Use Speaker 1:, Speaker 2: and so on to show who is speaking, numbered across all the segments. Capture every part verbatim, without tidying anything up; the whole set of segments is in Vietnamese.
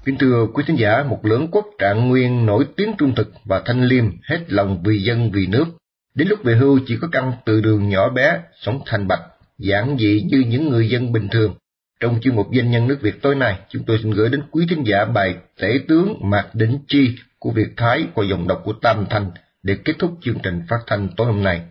Speaker 1: Kính thưa quý thính giả, một lưỡng quốc Trạng Nguyên nổi tiếng trung thực và thanh liêm, hết lòng vì dân vì nước. Đến lúc về hưu chỉ có căn từ đường nhỏ bé, sống thanh bạch, giản dị như những người dân bình thường. Trong chuyên mục Doanh nhân nước Việt tối nay, chúng tôi xin gửi đến quý thính giả bài Tể tướng Mạc Đỉnh Chi của Việt Thái qua dòng đọc của Tam Thanh để kết thúc chương trình phát thanh tối hôm nay.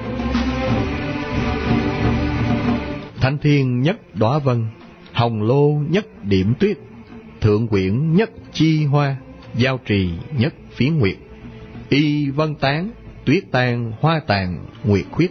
Speaker 2: Thanh thiên nhất đóa vân, hồng lô nhất điểm tuyết, thượng quyển nhất chi hoa, giao trì nhất phiến nguyệt. Y vân tán, tuyết tan, hoa tàn, nguyệt khuyết.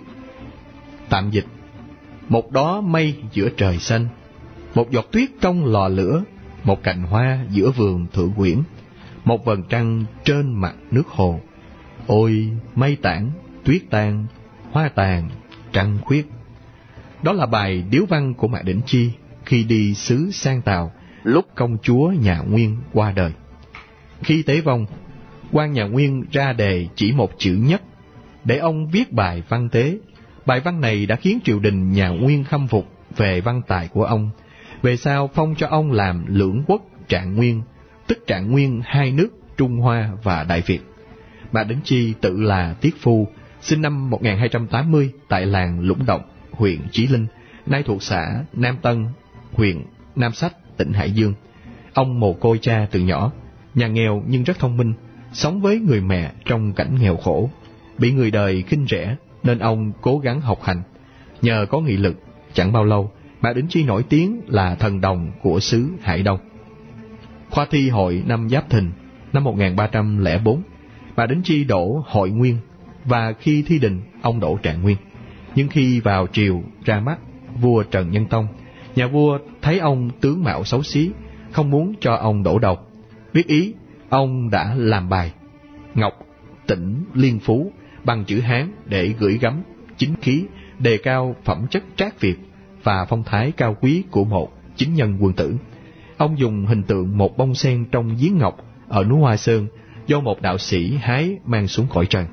Speaker 2: Tạm dịch: một đóa mây giữa trời xanh, một giọt tuyết trong lò lửa, một cành hoa giữa vườn thượng quyển, một vầng trăng trên mặt nước hồ. Ôi mây tản, tuyết tan, hoa tàn, trăng khuyết. Đó là bài điếu văn của Mạc Đỉnh Chi khi đi xứ Sang Tào lúc công chúa nhà Nguyên qua đời. Khi tế vong, quan nhà Nguyên ra đề chỉ một chữ nhất để ông viết bài văn tế. Bài văn này đã khiến triều đình nhà Nguyên khâm phục về văn tài của ông. Về sau phong cho ông làm lưỡng quốc Trạng Nguyên, tức Trạng Nguyên hai nước Trung Hoa và Đại Việt. Mạc Đỉnh Chi tự là Tiết Phu, sinh năm một nghìn hai trăm tám mươi tại làng Lũng Động, huyện Chí Linh, nay thuộc xã Nam Tân, huyện Nam Sách, tỉnh Hải Dương. Ông mồ côi cha từ nhỏ, nhà nghèo nhưng rất thông minh, sống với người mẹ trong cảnh nghèo khổ. Bị người đời khinh rẻ nên ông cố gắng học hành. Nhờ có nghị lực, chẳng bao lâu, Mạc Đỉnh Chi nổi tiếng là thần đồng của xứ Hải Đông. Khoa thi hội năm Giáp Thìn, năm một nghìn ba trăm lẻ bốn, Mạc Đỉnh Chi đỗ Hội Nguyên, và khi thi đình, ông đỗ Trạng Nguyên. Nhưng khi vào triều ra mắt vua Trần Nhân Tông, nhà vua thấy ông tướng mạo xấu xí, không muốn cho ông đỗ đầu. Biết ý, ông đã làm bài Ngọc Tỉnh Liên Phú bằng chữ Hán để gửi gắm chính khí, đề cao phẩm chất trác Việt và phong thái cao quý của một chính nhân quân tử. Ông dùng hình tượng một bông sen trong giếng ngọc ở núi Hoa Sơn do một đạo sĩ hái mang xuống cõi trần.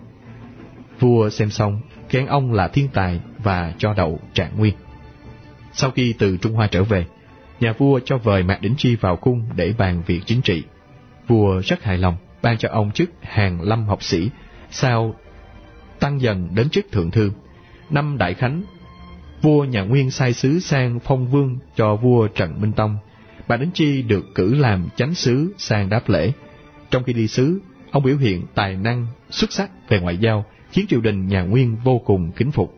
Speaker 2: Vua xem xong khen ông là thiên tài và cho đậu Trạng Nguyên. Sau khi từ Trung Hoa trở về, nhà vua cho vời Mạc Đỉnh Chi vào cung để bàn việc chính trị. Vua rất hài lòng, ban cho ông chức Hàn Lâm học sĩ, sau tăng dần đến chức thượng thư. Năm Đại Khánh, vua nhà Nguyên sai sứ sang phong vương cho vua Trần Minh Tông. Mạc Đỉnh Chi được cử làm chánh sứ sang đáp lễ. Trong khi đi sứ, ông biểu hiện tài năng xuất sắc về ngoại giao, khiến triều đình nhà Nguyên vô cùng kính phục.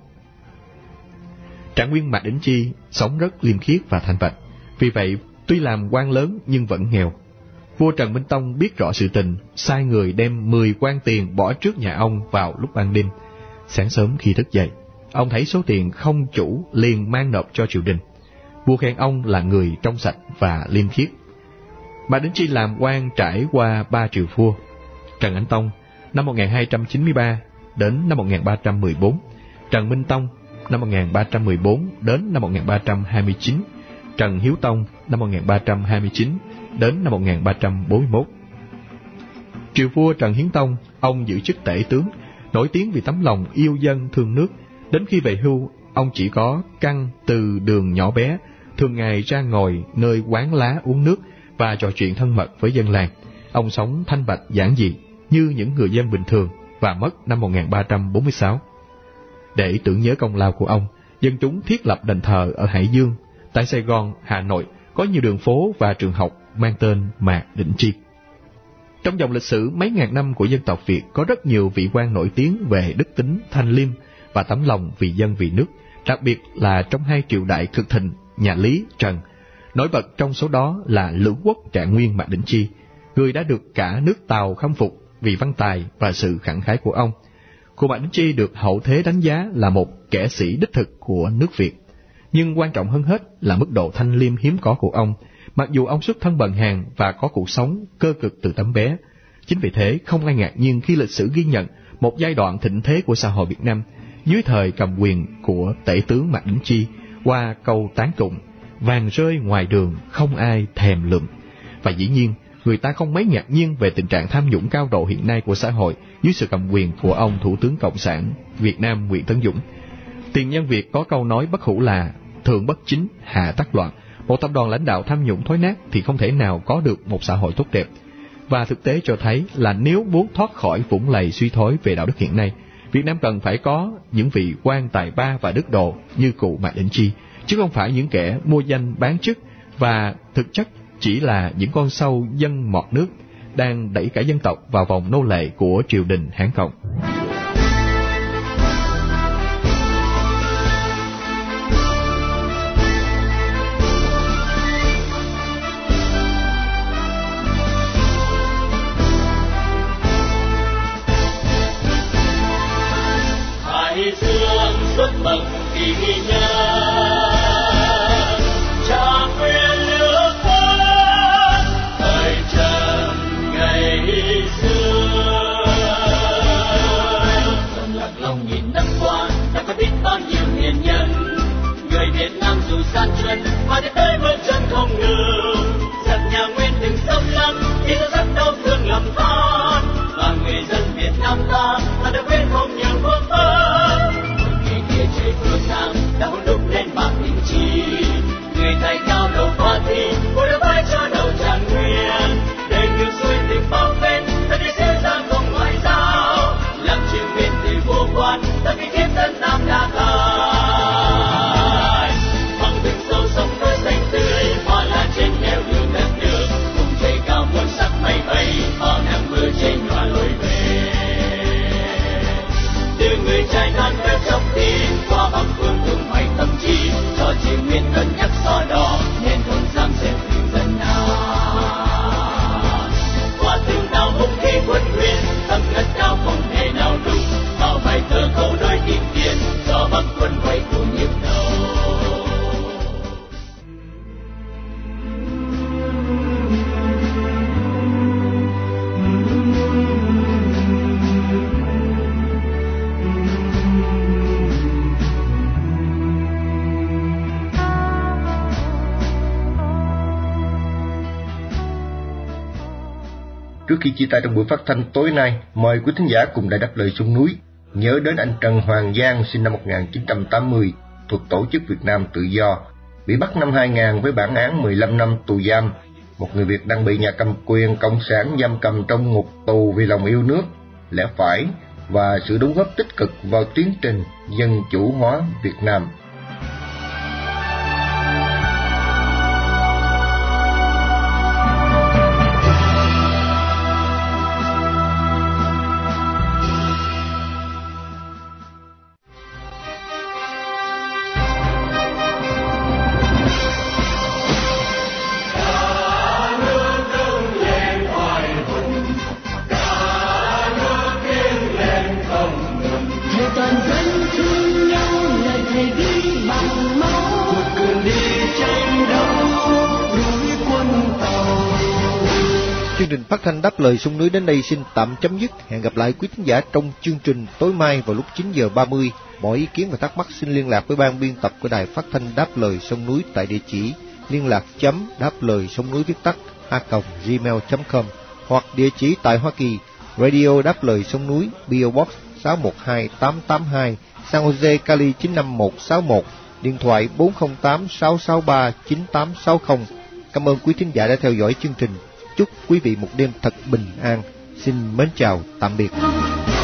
Speaker 2: Trạng Nguyên Mạc Đỉnh Chi sống rất liêm khiết và thanh bạch, vì vậy tuy làm quan lớn nhưng vẫn nghèo. Vua Trần Minh Tông biết rõ sự tình, sai người đem mười quan tiền bỏ trước nhà ông vào lúc ban đêm. Sáng sớm khi thức dậy, ông thấy số tiền không chủ liền mang nộp cho triều đình. Vua khen ông là người trong sạch và liêm khiết. Mạc Đỉnh Chi làm quan trải qua ba triều vua: Trần Ảnh Tông năm một nghìn hai trăm chín mươi ba đến năm một nghìn ba trăm mười bốn, Trần Minh Tông năm một nghìn ba trăm mười bốn đến năm một nghìn ba trăm hai mươi chín, Trần Hiếu Tông năm một nghìn ba trăm hai mươi chín đến năm một nghìn ba trăm bốn mươi mốt. Triều vua Trần Hiến Tông, ông giữ chức tể tướng, nổi tiếng vì tấm lòng yêu dân thương nước. Đến khi về hưu, ông chỉ có căn từ đường nhỏ bé, thường ngày ra ngồi nơi quán lá uống nước và trò chuyện thân mật với dân làng. Ông sống thanh bạch giản dị như những người dân bình thường và mất năm một nghìn ba trăm bốn mươi sáu. Để tưởng nhớ công lao của ông, dân chúng thiết lập đền thờ ở Hải Dương. Tại Sài Gòn, Hà Nội có nhiều đường phố và trường học mang tên Mạc Đỉnh Chi. Trong dòng lịch sử mấy ngàn năm của dân tộc Việt, có rất nhiều vị quan nổi tiếng về đức tính thanh liêm và tấm lòng vì dân vì nước, đặc biệt là trong hai triều đại cực thịnh nhà Lý, Trần. Nổi bật trong số đó là lưỡng quốc Trạng Nguyên Mạc Đỉnh Chi, người đã được cả nước Tàu khâm phục vì văn tài và sự khẳng khái của ông. Cô Mạc Đỉnh Chi được hậu thế đánh giá là một kẻ sĩ đích thực của nước Việt. Nhưng quan trọng hơn hết là mức độ thanh liêm hiếm có của ông, mặc dù ông xuất thân bần hàn và có cuộc sống cơ cực từ tấm bé. Chính vì thế, không ai ngạc nhiên khi lịch sử ghi nhận một giai đoạn thịnh thế của xã hội Việt Nam dưới thời cầm quyền của tể tướng Mạc Đỉnh Chi qua câu tán tụng vàng rơi ngoài đường không ai thèm lượm. Và dĩ nhiên, người ta không mấy ngạc nhiên về tình trạng tham nhũng cao độ hiện nay của xã hội dưới sự cầm quyền của ông Thủ tướng Cộng sản Việt Nam Nguyễn Tấn Dũng. Tiền nhân Việt có câu nói bất hủ là thượng bất chính, hạ tắc loạn, Một tập đoàn lãnh đạo tham nhũng thối nát thì không thể nào có được một xã hội tốt đẹp. Và thực tế cho thấy là nếu muốn thoát khỏi vũng lầy suy thoái về đạo đức hiện nay, Việt Nam cần phải có những vị quan tài ba và đức độ như cụ Mạc Đỉnh Chi, chứ không phải những kẻ mua danh bán chức và thực chất chỉ là những con sâu dân mọt nước đang đẩy cả dân tộc vào vòng nô lệ của triều đình Hán Cộng.
Speaker 3: Xuất bậc kỳ nhân cha quyền lửa phát thời trần ngày xưa. Dòng lạc lòng nghìn năm qua đã có biết bao nhiêu hiền nhân, người Việt Nam dù gian truân mà đến tới bước chân không ngừng. Giặc nhà Nguyên từng sông lắng khi ta rất đau thương lầm than, và người dân Việt Nam ta ta đã quên không nhiều vương vấn. Trời phương Nam đã hôn đúc lên Mạc Đỉnh Chi, người tài cao đầu hoa thi cô đã vai cho đầu Tràng Nguyên, để ngược xuôi tình bao phen ta đi xé ra không ngoại giao, làm triều Nguyên thì vô quan ta vì kiếp tân Nam đã tài. Bằng từng sâu sông núi xanh tươi, hoa lá trên nẻo đường đất nước, cùng trời cao muôn sắc mây bay, bao nắng mưa trên nhòa lối về. Từ người trai non nớt trong tim qua bắc phương thương hoài tâm trí, cho triều Nguyên cân nhắc so đo nên không dám xem thường dân nào. Qua từng nào hung khí quân huyền, tâm ngất cao không thể nào đúng, bao bài thơ câu đối kim tiền do bắc quân quay cuồng nhức đầu.
Speaker 1: Trước khi chia tay trong buổi phát thanh tối nay, mời quý thính giả cùng Đài Đáp Lời Sông Núi nhớ đến anh Trần Hoàng Giang sinh năm một nghìn chín trăm tám mươi, thuộc Tổ chức Việt Nam Tự Do, bị bắt năm hai nghìn với bản án mười lăm năm tù giam. Một người Việt đang bị nhà cầm quyền cộng sản giam cầm trong ngục tù vì lòng yêu nước, lẽ phải và sự đóng góp tích cực vào tiến trình dân chủ hóa Việt Nam.
Speaker 4: Chương trình phát thanh Đáp Lời Sông Núi đến đây xin tạm chấm dứt. Hẹn gặp lại quý thính giả trong chương trình tối mai vào lúc chín giờ ba mươi. Mọi ý kiến và thắc mắc xin liên lạc với ban biên tập của Đài Phát thanh Đáp Lời Sông Núi tại địa chỉ liên lạc chấm đáp lời sông núi viết tắt a còng gmail chấm com, hoặc địa chỉ tại Hoa Kỳ, Radio Đáp Lời Sông Núi, pê ô Box sáu một hai tám tám hai, San Jose, Cali chín năm một sáu một, điện thoại bốn không tám sáu sáu ba chín tám sáu không. Cảm ơn quý thính giả đã theo dõi chương trình. Chúc quý vị một đêm thật bình an. Xin mến chào, tạm biệt.